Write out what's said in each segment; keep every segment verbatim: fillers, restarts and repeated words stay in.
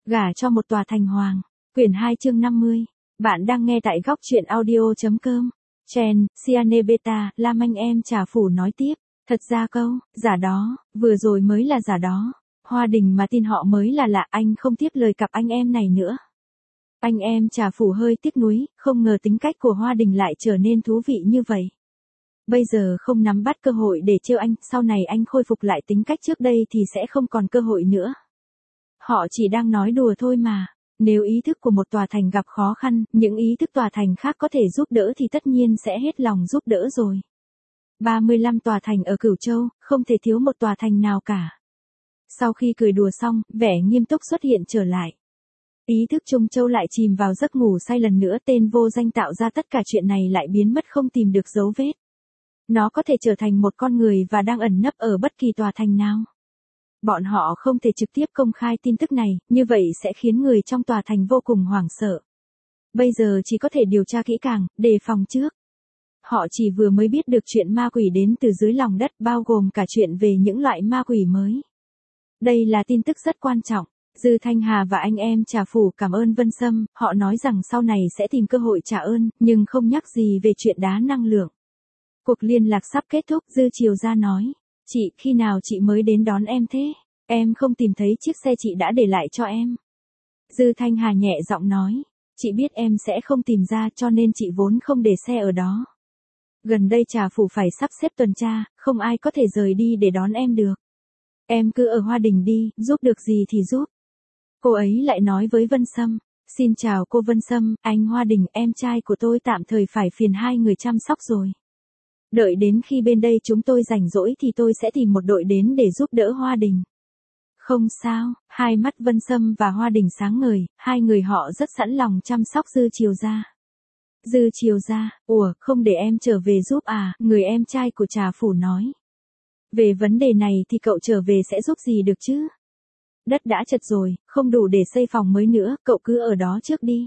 Gả cho một tòa thành hoàng. Quyển hai chương năm mươi. Bạn đang nghe tại góc truyện audio.com. Chen, Siane Beta, Lam anh em trà phủ nói tiếp. Thật ra câu, giả đó, vừa rồi mới là giả đó. Hoa Đình mà tin họ mới là lạ, anh không tiếp lời cặp anh em này nữa. Anh em trà phủ hơi tiếc nuối, không ngờ tính cách của Hoa Đình lại trở nên thú vị như vậy. Bây giờ không nắm bắt cơ hội để trêu anh, sau này anh khôi phục lại tính cách trước đây thì sẽ không còn cơ hội nữa. Họ chỉ đang nói đùa thôi mà. Nếu ý thức của một tòa thành gặp khó khăn, những ý thức tòa thành khác có thể giúp đỡ thì tất nhiên sẽ hết lòng giúp đỡ rồi. ba mươi lăm tòa thành ở Cửu Châu, không thể thiếu một tòa thành nào cả. Sau khi cười đùa xong, vẻ nghiêm túc xuất hiện trở lại. Ý thức Trung Châu lại chìm vào giấc ngủ say lần nữa, tên vô danh tạo ra tất cả chuyện này lại biến mất không tìm được dấu vết. Nó có thể trở thành một con người và đang ẩn nấp ở bất kỳ tòa thành nào. Bọn họ không thể trực tiếp công khai tin tức này, như vậy sẽ khiến người trong tòa thành vô cùng hoảng sợ. Bây giờ chỉ có thể điều tra kỹ càng, đề phòng trước. Họ chỉ vừa mới biết được chuyện ma quỷ đến từ dưới lòng đất, bao gồm cả chuyện về những loại ma quỷ mới. Đây là tin tức rất quan trọng. Dư Thanh Hà và anh em trà phủ cảm ơn Vân Sâm, họ nói rằng sau này sẽ tìm cơ hội trả ơn, nhưng không nhắc gì về chuyện đá năng lượng. Cuộc liên lạc sắp kết thúc, Dư Triều Gia nói. Chị, khi nào chị mới đến đón em thế? Em không tìm thấy chiếc xe chị đã để lại cho em. Dư Thanh Hà nhẹ giọng nói. Chị biết em sẽ không tìm ra cho nên chị vốn không để xe ở đó. Gần đây trà phủ phải sắp xếp tuần tra, không ai có thể rời đi để đón em được. Em cứ ở Hoa Đình đi, giúp được gì thì giúp. Cô ấy lại nói với Vân Sâm. Xin chào cô Vân Sâm, anh Hoa Đình, em trai của tôi tạm thời phải phiền hai người chăm sóc rồi. Đợi đến khi bên đây chúng tôi rảnh rỗi thì tôi sẽ tìm một đội đến để giúp đỡ Hoa Đình. Không sao, hai mắt Vân Sâm và Hoa Đình sáng ngời, hai người họ rất sẵn lòng chăm sóc Dư Triều Gia. Dư Triều Gia, ủa, không để em trở về giúp à, người em trai của trà phủ nói. Về vấn đề này thì cậu trở về sẽ giúp gì được chứ? Đất đã chật rồi, không đủ để xây phòng mới nữa, cậu cứ ở đó trước đi.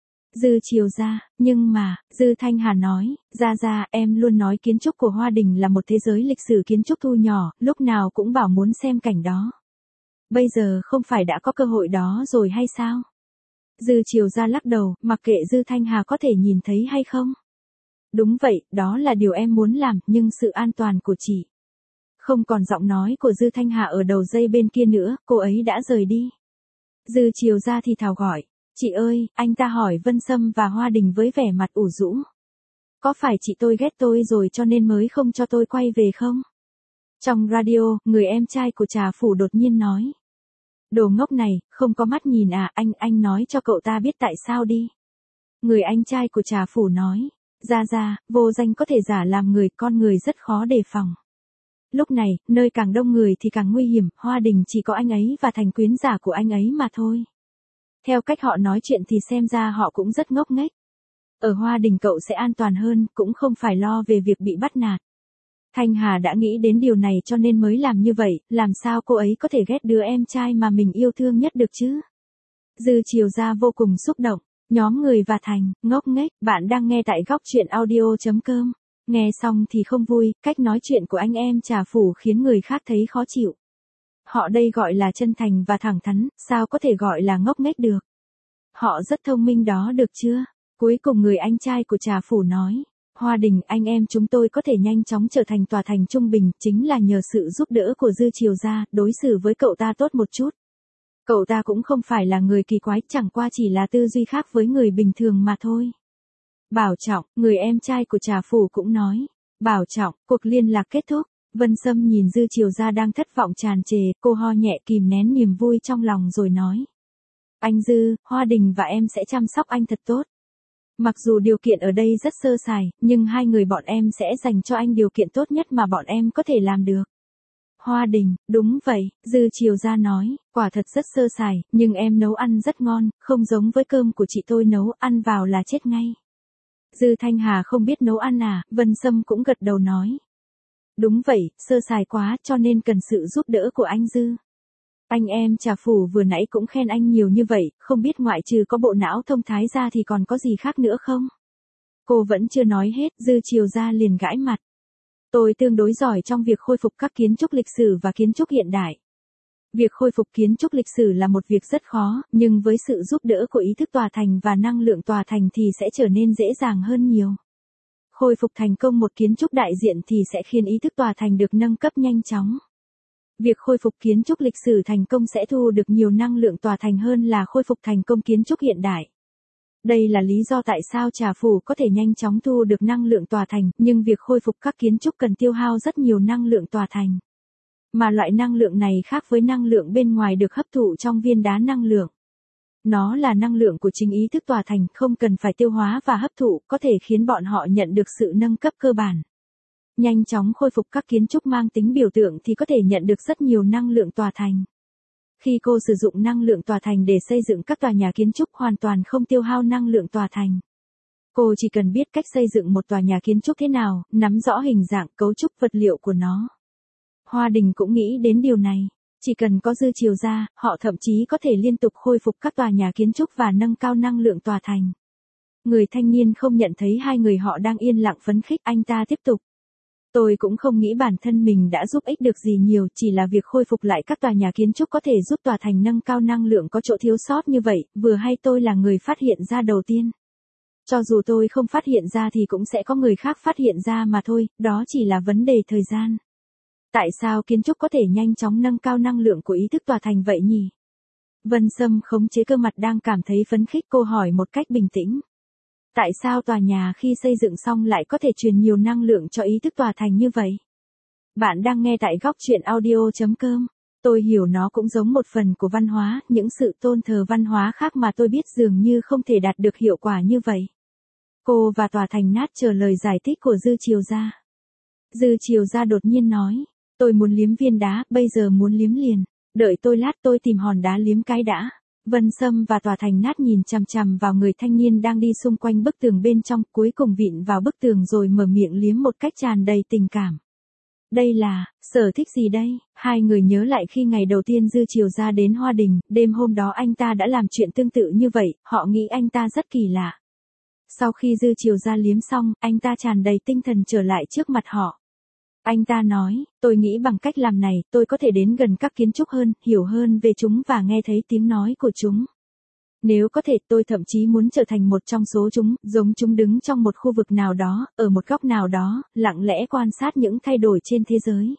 Dư Triều Gia, nhưng mà, Dư Thanh Hà nói, Gia Gia, em luôn nói kiến trúc của Hoa Đình là một thế giới lịch sử kiến trúc thu nhỏ, lúc nào cũng bảo muốn xem cảnh đó. Bây giờ không phải đã có cơ hội đó rồi hay sao? Dư Triều Gia lắc đầu, mặc kệ Dư Thanh Hà có thể nhìn thấy hay không. Đúng vậy, đó là điều em muốn làm, nhưng sự an toàn của chị. Không còn giọng nói của Dư Thanh Hà ở đầu dây bên kia nữa, cô ấy đã rời đi. Dư Triều Gia thì thào gọi. Chị ơi, anh ta hỏi Vân Sâm và Hoa Đình với vẻ mặt ủ rũ. Có phải chị tôi ghét tôi rồi cho nên mới không cho tôi quay về không? Trong radio, người em trai của trà phủ đột nhiên nói. Đồ ngốc này, không có mắt nhìn à, anh, anh nói cho cậu ta biết tại sao đi. Người anh trai của trà phủ nói. Ra ra, vô danh có thể giả làm người, con người rất khó đề phòng. Lúc này, nơi càng đông người thì càng nguy hiểm, Hoa Đình chỉ có anh ấy và thành quyến giả của anh ấy mà thôi. Theo cách họ nói chuyện thì xem ra họ cũng rất ngốc nghếch. Ở Hoa Đình cậu sẽ an toàn hơn, cũng không phải lo về việc bị bắt nạt. Thanh Hà đã nghĩ đến điều này cho nên mới làm như vậy, làm sao cô ấy có thể ghét đứa em trai mà mình yêu thương nhất được chứ? Dư Triều Gia vô cùng xúc động. Nhóm người và thành, ngốc nghếch, bạn đang nghe tại góc truyện audio.com. Nghe xong thì không vui, cách nói chuyện của anh em trà phủ khiến người khác thấy khó chịu. Họ đây gọi là chân thành và thẳng thắn, sao có thể gọi là ngốc nghếch được. Họ rất thông minh đó được chưa? Cuối cùng người anh trai của trà phủ nói. Hoa Đình, anh em chúng tôi có thể nhanh chóng trở thành tòa thành trung bình, chính là nhờ sự giúp đỡ của Dư Triều Gia, đối xử với cậu ta tốt một chút. Cậu ta cũng không phải là người kỳ quái, chẳng qua chỉ là tư duy khác với người bình thường mà thôi. Bảo Trọng, người em trai của trà phủ cũng nói. Bảo Trọng, cuộc liên lạc kết thúc. Vân Sâm nhìn Dư Triều Gia đang thất vọng tràn trề, cô ho nhẹ kìm nén niềm vui trong lòng rồi nói. Anh Dư, Hoa Đình và em sẽ chăm sóc anh thật tốt. Mặc dù điều kiện ở đây rất sơ sài, nhưng hai người bọn em sẽ dành cho anh điều kiện tốt nhất mà bọn em có thể làm được. Hoa Đình, đúng vậy, Dư Triều Gia nói, quả thật rất sơ sài, nhưng em nấu ăn rất ngon, không giống với cơm của chị tôi nấu, ăn vào là chết ngay. Dư Thanh Hà không biết nấu ăn à, Vân Sâm cũng gật đầu nói. Đúng vậy, sơ sài quá cho nên cần sự giúp đỡ của anh Dư. Anh em trà phủ vừa nãy cũng khen anh nhiều như vậy, không biết ngoại trừ có bộ não thông thái ra thì còn có gì khác nữa không? Cô vẫn chưa nói hết, Dư Triều Gia liền gãi mặt. Tôi tương đối giỏi trong việc khôi phục các kiến trúc lịch sử và kiến trúc hiện đại. Việc khôi phục kiến trúc lịch sử là một việc rất khó, nhưng với sự giúp đỡ của ý thức tòa thành và năng lượng tòa thành thì sẽ trở nên dễ dàng hơn nhiều. Khôi phục thành công một kiến trúc đại diện thì sẽ khiến ý thức tòa thành được nâng cấp nhanh chóng. Việc khôi phục kiến trúc lịch sử thành công sẽ thu được nhiều năng lượng tòa thành hơn là khôi phục thành công kiến trúc hiện đại. Đây là lý do tại sao Trà Phủ có thể nhanh chóng thu được năng lượng tòa thành, nhưng việc khôi phục các kiến trúc cần tiêu hao rất nhiều năng lượng tòa thành. Mà loại năng lượng này khác với năng lượng bên ngoài được hấp thụ trong viên đá năng lượng. Nó là năng lượng của chính ý thức tòa thành, không cần phải tiêu hóa và hấp thụ, có thể khiến bọn họ nhận được sự nâng cấp cơ bản. Nhanh chóng khôi phục các kiến trúc mang tính biểu tượng thì có thể nhận được rất nhiều năng lượng tòa thành. Khi cô sử dụng năng lượng tòa thành để xây dựng các tòa nhà kiến trúc hoàn toàn không tiêu hao năng lượng tòa thành. Cô chỉ cần biết cách xây dựng một tòa nhà kiến trúc thế nào, nắm rõ hình dạng, cấu trúc, vật liệu của nó. Hoa Đình cũng nghĩ đến điều này. Chỉ cần có dư chiều ra, họ thậm chí có thể liên tục khôi phục các tòa nhà kiến trúc và nâng cao năng lượng tòa thành. Người thanh niên không nhận thấy hai người họ đang yên lặng phấn khích, anh ta tiếp tục. Tôi cũng không nghĩ bản thân mình đã giúp ích được gì nhiều, chỉ là việc khôi phục lại các tòa nhà kiến trúc có thể giúp tòa thành nâng cao năng lượng có chỗ thiếu sót như vậy, vừa hay tôi là người phát hiện ra đầu tiên. Cho dù tôi không phát hiện ra thì cũng sẽ có người khác phát hiện ra mà thôi, đó chỉ là vấn đề thời gian. Tại sao kiến trúc có thể nhanh chóng nâng cao năng lượng của ý thức tòa thành vậy nhỉ? Vân Sâm khống chế cơ mặt đang cảm thấy phấn khích, cô hỏi một cách bình tĩnh. Tại sao tòa nhà khi xây dựng xong lại có thể truyền nhiều năng lượng cho ý thức tòa thành như vậy? Bạn đang nghe tại góc truyện audio chấm com. Tôi hiểu nó cũng giống một phần của văn hóa, những sự tôn thờ văn hóa khác mà tôi biết dường như không thể đạt được hiệu quả như vậy. Cô và tòa thành nát chờ lời giải thích của Dư Chiều Gia. Dư Chiều Gia đột nhiên nói, tôi muốn liếm viên đá, bây giờ muốn liếm liền. Đợi tôi lát tôi tìm hòn đá liếm cái đã. Vân Sâm và tòa thành nát nhìn chằm chằm vào người thanh niên đang đi xung quanh bức tường bên trong, cuối cùng vịn vào bức tường rồi mở miệng liếm một cách tràn đầy tình cảm. Đây là, sở thích gì đây? Hai người nhớ lại khi ngày đầu tiên Dư Chiều Gia đến Hoa Đình, đêm hôm đó anh ta đã làm chuyện tương tự như vậy, họ nghĩ anh ta rất kỳ lạ. Sau khi Dư Chiều Gia liếm xong, anh ta tràn đầy tinh thần trở lại trước mặt họ. Anh ta nói, tôi nghĩ bằng cách làm này, tôi có thể đến gần các kiến trúc hơn, hiểu hơn về chúng và nghe thấy tiếng nói của chúng. Nếu có thể, tôi thậm chí muốn trở thành một trong số chúng, giống chúng đứng trong một khu vực nào đó, ở một góc nào đó, lặng lẽ quan sát những thay đổi trên thế giới.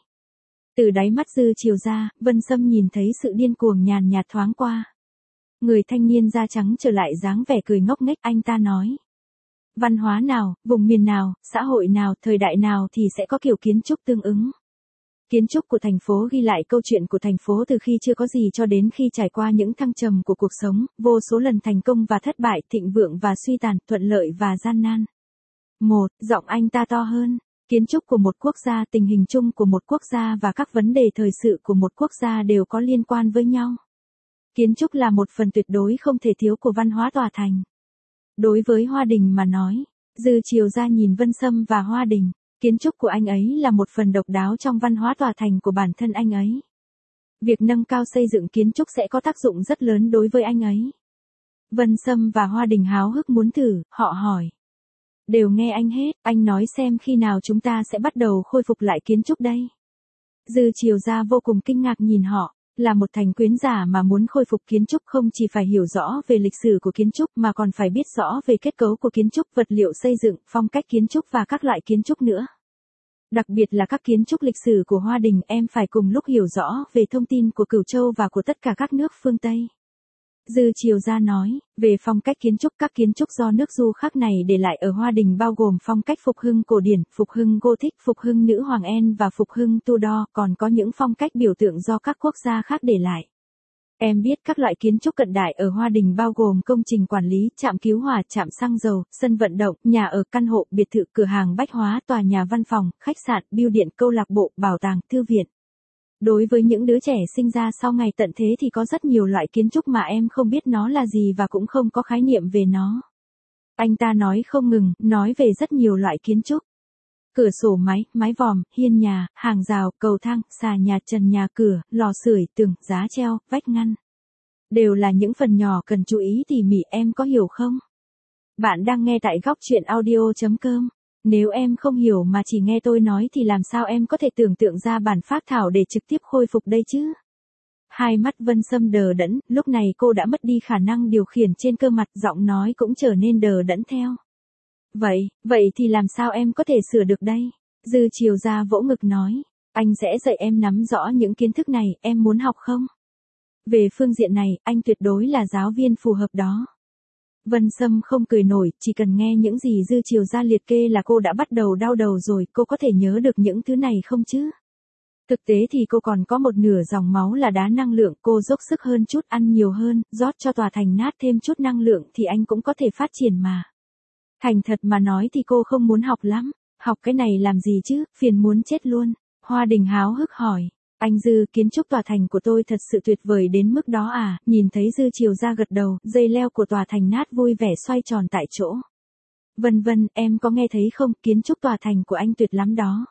Từ đáy mắt Dư Chiều Gia, Vân Sâm nhìn thấy sự điên cuồng nhàn nhạt thoáng qua. Người thanh niên da trắng trở lại dáng vẻ cười ngốc nghếch, anh ta nói. Văn hóa nào, vùng miền nào, xã hội nào, thời đại nào thì sẽ có kiểu kiến trúc tương ứng. Kiến trúc của thành phố ghi lại câu chuyện của thành phố từ khi chưa có gì cho đến khi trải qua những thăng trầm của cuộc sống, vô số lần thành công và thất bại, thịnh vượng và suy tàn, thuận lợi và gian nan. Một, giọng anh ta to hơn. Kiến trúc của một quốc gia, tình hình chung của một quốc gia và các vấn đề thời sự của một quốc gia đều có liên quan với nhau. Kiến trúc là một phần tuyệt đối không thể thiếu của văn hóa tòa thành. Đối với Hoa Đình mà nói, Dư Chiều Gia nhìn Vân Sâm và Hoa Đình, kiến trúc của anh ấy là một phần độc đáo trong văn hóa tòa thành của bản thân anh ấy. Việc nâng cao xây dựng kiến trúc sẽ có tác dụng rất lớn đối với anh ấy. Vân Sâm và Hoa Đình háo hức muốn thử, họ hỏi. Đều nghe anh hết, anh nói xem khi nào chúng ta sẽ bắt đầu khôi phục lại kiến trúc đây. Dư Chiều Gia vô cùng kinh ngạc nhìn họ. Là một thành quyến giả mà muốn khôi phục kiến trúc không chỉ phải hiểu rõ về lịch sử của kiến trúc mà còn phải biết rõ về kết cấu của kiến trúc, vật liệu xây dựng, phong cách kiến trúc và các loại kiến trúc nữa. Đặc biệt là các kiến trúc lịch sử của Hoa Đình, em phải cùng lúc hiểu rõ về thông tin của Cửu Châu và của tất cả các nước phương Tây. Dư Chiều Gia nói, về phong cách kiến trúc, các kiến trúc do nước Du khác này để lại ở Hoa Đình bao gồm phong cách phục hưng cổ điển, phục hưng Gothic, phục hưng nữ hoàng En và phục hưng Tudor, còn có những phong cách biểu tượng do các quốc gia khác để lại. Em biết các loại kiến trúc cận đại ở Hoa Đình bao gồm công trình quản lý, trạm cứu hỏa, trạm xăng dầu, sân vận động, nhà ở, căn hộ, biệt thự, cửa hàng bách hóa, tòa nhà văn phòng, khách sạn, bưu điện, câu lạc bộ, bảo tàng, thư viện. Đối với những đứa trẻ sinh ra sau ngày tận thế thì có rất nhiều loại kiến trúc mà em không biết nó là gì và cũng không có khái niệm về nó. Anh ta nói không ngừng, nói về rất nhiều loại kiến trúc. Cửa sổ máy, mái vòm, hiên nhà, hàng rào, cầu thang, xà nhà, trần nhà, cửa, lò sưởi, tường, giá treo, vách ngăn. Đều là những phần nhỏ cần chú ý tỉ mỉ, em có hiểu không? Bạn đang nghe tại góc truyện audio chấm com. Nếu em không hiểu mà chỉ nghe tôi nói thì làm sao em có thể tưởng tượng ra bản phác thảo để trực tiếp khôi phục đây chứ? Hai mắt Vân Sâm đờ đẫn, lúc này cô đã mất đi khả năng điều khiển trên cơ mặt, giọng nói cũng trở nên đờ đẫn theo. Vậy, vậy thì làm sao em có thể sửa được đây? Dư Chiều Gia vỗ ngực nói. Anh sẽ dạy em nắm rõ những kiến thức này, em muốn học không? Về phương diện này, anh tuyệt đối là giáo viên phù hợp đó. Vân Sâm không cười nổi, chỉ cần nghe những gì Dư Chiều Gia liệt kê là cô đã bắt đầu đau đầu rồi, cô có thể nhớ được những thứ này không chứ? Thực tế thì cô còn có một nửa dòng máu là đá năng lượng, cô dốc sức hơn chút, ăn nhiều hơn, rót cho tòa thành nát thêm chút năng lượng thì anh cũng có thể phát triển mà. Thành thật mà nói thì cô không muốn học lắm, học cái này làm gì chứ, phiền muốn chết luôn. Hoa Đình háo hức hỏi, anh Dư, kiến trúc tòa thành của tôi thật sự tuyệt vời đến mức đó à? Nhìn thấy Dư Chiều Gia gật đầu, dây leo của tòa thành nát vui vẻ xoay tròn tại chỗ. Vân Vân, em có nghe thấy không, kiến trúc tòa thành của anh tuyệt lắm đó.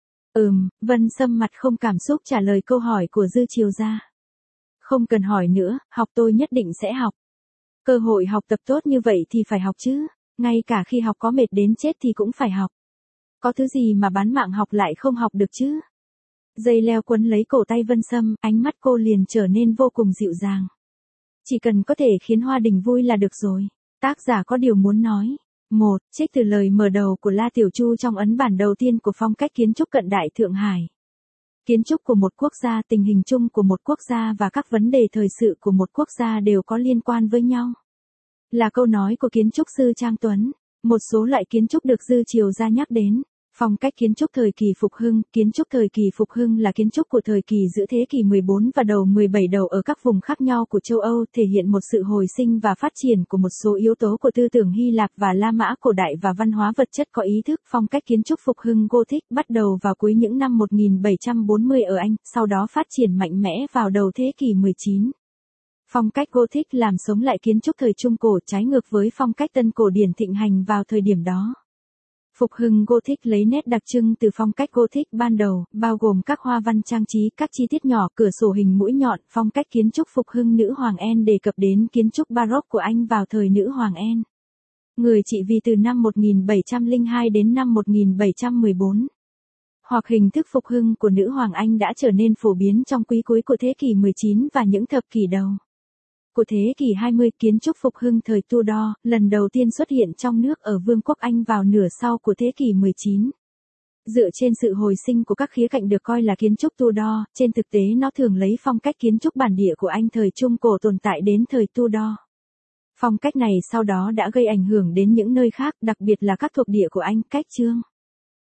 Ừm, Vân Sâm mặt không cảm xúc trả lời câu hỏi của Dư Chiều Gia. Không cần hỏi nữa, học tôi nhất định sẽ học. Cơ hội học tập tốt như vậy thì phải học chứ, ngay cả khi học có mệt đến chết thì cũng phải học. Có thứ gì mà bán mạng học lại không học được chứ? Dây leo quấn lấy cổ tay Vân Sâm, ánh mắt cô liền trở nên vô cùng dịu dàng. Chỉ cần có thể khiến Hoa Đình vui là được rồi. Tác giả có điều muốn nói. Một, trích từ lời mở đầu của La Tiểu Chu trong ấn bản đầu tiên của phong cách kiến trúc cận đại Thượng Hải. Kiến trúc của một quốc gia, tình hình chung của một quốc gia và các vấn đề thời sự của một quốc gia đều có liên quan với nhau. Là câu nói của kiến trúc sư Trang Tuấn. Một số loại kiến trúc được Dư Chiều Gia nhắc đến. Phong cách kiến trúc thời kỳ phục hưng, kiến trúc thời kỳ phục hưng là kiến trúc của thời kỳ giữa thế kỷ mười bốn và đầu mười bảy đầu ở các vùng khác nhau của châu Âu, thể hiện một sự hồi sinh và phát triển của một số yếu tố của tư tưởng Hy Lạp và La Mã cổ đại và văn hóa vật chất có ý thức. Phong cách kiến trúc phục hưng Gothic bắt đầu vào cuối những năm một nghìn bảy trăm bốn mươi ở Anh, sau đó phát triển mạnh mẽ vào đầu thế kỷ mười chín. Phong cách Gothic làm sống lại kiến trúc thời Trung Cổ, trái ngược với phong cách Tân Cổ điển thịnh hành vào thời điểm đó. Phục hưng Gothic lấy nét đặc trưng từ phong cách Gothic ban đầu, bao gồm các hoa văn trang trí, các chi tiết nhỏ, cửa sổ hình mũi nhọn. Phong cách kiến trúc phục hưng nữ hoàng Anne đề cập đến kiến trúc Baroque của Anh vào thời nữ hoàng Anne. Người trị vì từ năm một nghìn bảy trăm lẻ hai đến năm một nghìn bảy trăm mười bốn. Hoặc hình thức phục hưng của nữ hoàng Anh đã trở nên phổ biến trong quý cuối của thế kỷ mười chín và những thập kỷ đầu của thế kỷ hai mươi. Kiến trúc phục hưng thời Tudor, lần đầu tiên xuất hiện trong nước ở Vương quốc Anh vào nửa sau của thế kỷ mười chín. Dựa trên sự hồi sinh của các khía cạnh được coi là kiến trúc Tudor, trên thực tế nó thường lấy phong cách kiến trúc bản địa của Anh thời Trung Cổ tồn tại đến thời Tudor. Phong cách này sau đó đã gây ảnh hưởng đến những nơi khác, đặc biệt là các thuộc địa của Anh, cách chương.